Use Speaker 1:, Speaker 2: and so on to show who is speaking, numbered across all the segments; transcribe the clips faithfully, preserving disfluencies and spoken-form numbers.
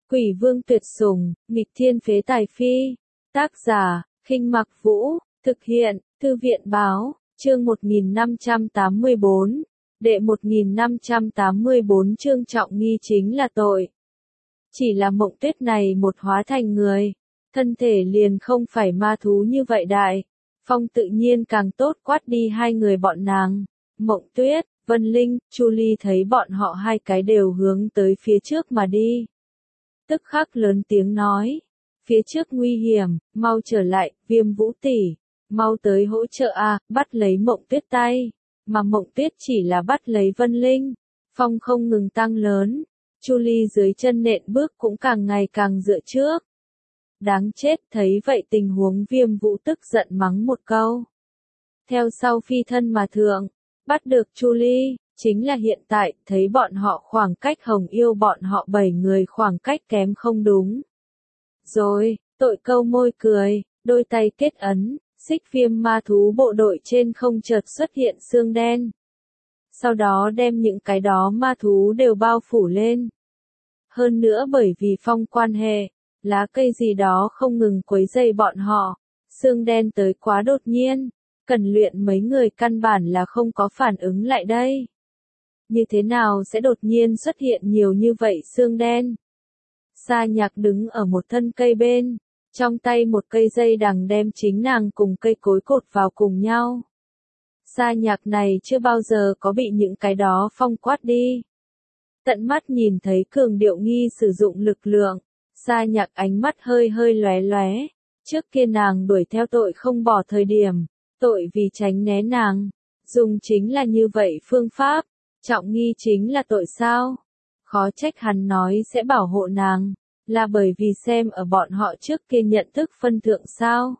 Speaker 1: Quỷ vương tuyệt sủng, nghịch thiên phế tài phi. Tác giả, Khinh Mặc Vũ, thực hiện, Thư viện báo, chương một nghìn năm trăm tám mươi bốn. Đệ một nghìn năm trăm tám mươi bốn chương trọng nghi chính là tội. Chỉ là Mộng Tuyết này một hóa thành người, thân thể liền không phải ma thú như vậy đại. Phong tự nhiên càng tốt quát đi hai người bọn nàng. Mộng Tuyết, Vân Linh, Chu Ly thấy bọn họ hai cái đều hướng tới phía trước mà đi. Tức khắc lớn tiếng nói, phía trước nguy hiểm, mau trở lại, Viêm Vũ tỷ, mau tới hỗ trợ a, bắt lấy Mộng Tuyết tay, mà Mộng Tuyết chỉ là bắt lấy Vân Linh. Phong không ngừng tăng lớn, Chu Ly dưới chân nện bước cũng càng ngày càng dựa trước. Đáng chết, thấy vậy tình huống Viêm Vũ tức giận mắng một câu. Theo sau phi thân mà thượng, bắt được Chu Ly. Chính là hiện tại, thấy bọn họ khoảng cách Hồng Yêu bọn họ bảy người khoảng cách kém không đúng. Rồi, tội câu môi cười, đôi tay kết ấn, xích viêm ma thú bộ đội trên không chợt xuất hiện xương đen. Sau đó đem những cái đó ma thú đều bao phủ lên. Hơn nữa bởi vì phong quan hệ, lá cây gì đó không ngừng quấy rầy bọn họ, xương đen tới quá đột nhiên, Cẩn Luyện mấy người căn bản là không có phản ứng lại đây. Như thế nào sẽ đột nhiên xuất hiện nhiều như vậy xương đen? Sa Nhạc đứng ở một thân cây bên, trong tay một cây dây đằng đem chính nàng cùng cây cối cột vào cùng nhau. Sa Nhạc này chưa bao giờ có bị những cái đó phong quát đi. Tận mắt nhìn thấy Cường Điệu Nghi sử dụng lực lượng, Sa Nhạc ánh mắt hơi hơi lóe lóe. Trước kia nàng đuổi theo tội không bỏ thời điểm, tội vì tránh né nàng, dùng chính là như vậy phương pháp. Trọng nghi chính là tội sao? Khó trách hắn nói sẽ bảo hộ nàng, là bởi vì xem ở bọn họ trước kia nhận thức phân thượng sao?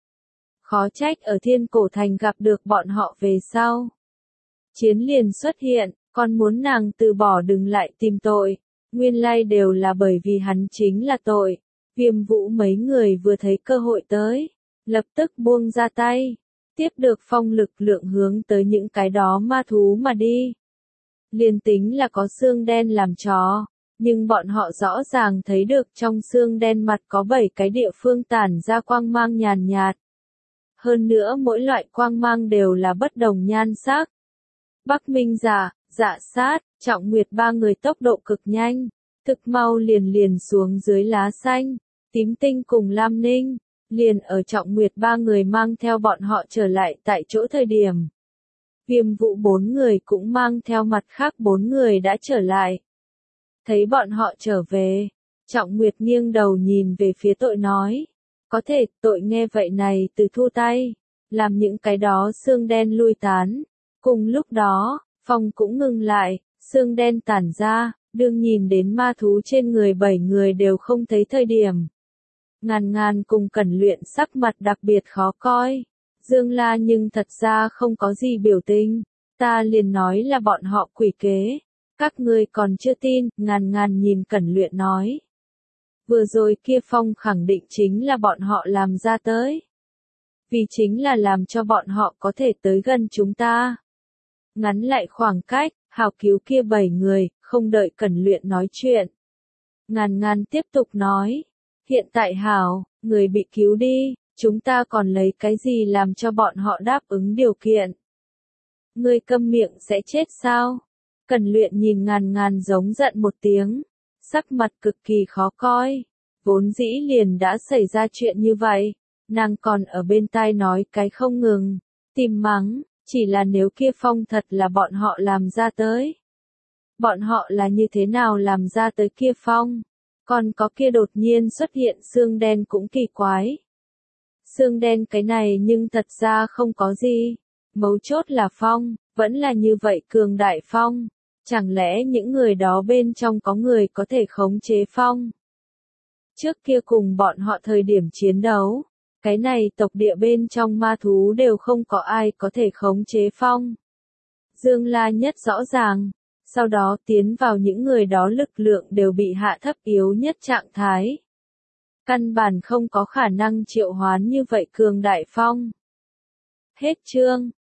Speaker 1: Khó trách ở Thiên Cổ Thành gặp được bọn họ về sau. Chiến liền xuất hiện, còn muốn nàng từ bỏ đừng lại tìm tội, nguyên lai đều là bởi vì hắn chính là tội. Viêm Vũ mấy người vừa thấy cơ hội tới, lập tức buông ra tay, tiếp được phong lực lượng hướng tới những cái đó ma thú mà đi. Liền tính là có xương đen làm chó, nhưng bọn họ rõ ràng thấy được trong xương đen mặt có bảy cái địa phương tản ra quang mang nhàn nhạt. Hơn nữa mỗi loại quang mang đều là bất đồng nhan sắc. Bắc Minh Giả, Dạ Sát, Trọng Nguyệt ba người tốc độ cực nhanh, thực mau liền liền xuống dưới lá xanh, Tím Tinh cùng Lam Ninh, liền ở Trọng Nguyệt ba người mang theo bọn họ trở lại tại chỗ thời điểm. Viêm Vũ bốn người cũng mang theo mặt khác bốn người đã trở lại. Thấy bọn họ trở về, Trọng Nguyệt nghiêng đầu nhìn về phía tội nói. Có thể, tội nghe vậy này từ thu tay, làm những cái đó xương đen lui tán. Cùng lúc đó, phong cũng ngừng lại, xương đen tản ra, đương nhìn đến ma thú trên người bảy người đều không thấy thời điểm. Ngàn Ngàn cùng Cẩn Luyện sắc mặt đặc biệt khó coi. Dương La nhưng thật ra không có gì biểu tình, ta liền nói là bọn họ quỷ kế, các ngươi còn chưa tin, Ngàn Ngàn nhìn Cẩn Luyện nói. Vừa rồi kia phong khẳng định chính là bọn họ làm ra tới. Vì chính là làm cho bọn họ có thể tới gần chúng ta. Ngắn lại khoảng cách, hào cứu kia bảy người, không đợi Cẩn Luyện nói chuyện. Ngàn Ngàn tiếp tục nói, hiện tại hảo, người bị cứu đi. Chúng ta còn lấy cái gì làm cho bọn họ đáp ứng điều kiện? Ngươi câm miệng sẽ chết sao? Cẩn Luyện nhìn Ngàn Ngàn giống giận một tiếng, sắc mặt cực kỳ khó coi. Vốn dĩ liền đã xảy ra chuyện như vậy, nàng còn ở bên tai nói cái không ngừng, tìm mắng, chỉ là nếu kia phong thật là bọn họ làm ra tới. Bọn họ là như thế nào làm ra tới kia phong? Còn có kia đột nhiên xuất hiện xương đen cũng kỳ quái. Xương đen cái này nhưng thật ra không có gì. Mấu chốt là phong, vẫn là như vậy cường đại phong. Chẳng lẽ những người đó bên trong có người có thể khống chế phong? Trước kia cùng bọn họ thời điểm chiến đấu, cái này tộc địa bên trong ma thú đều không có ai có thể khống chế phong. Dương La nhất rõ ràng, sau đó tiến vào những người đó lực lượng đều bị hạ thấp yếu nhất trạng thái. Căn bản không có khả năng triệu hoán như vậy cường đại phong. Hết chương.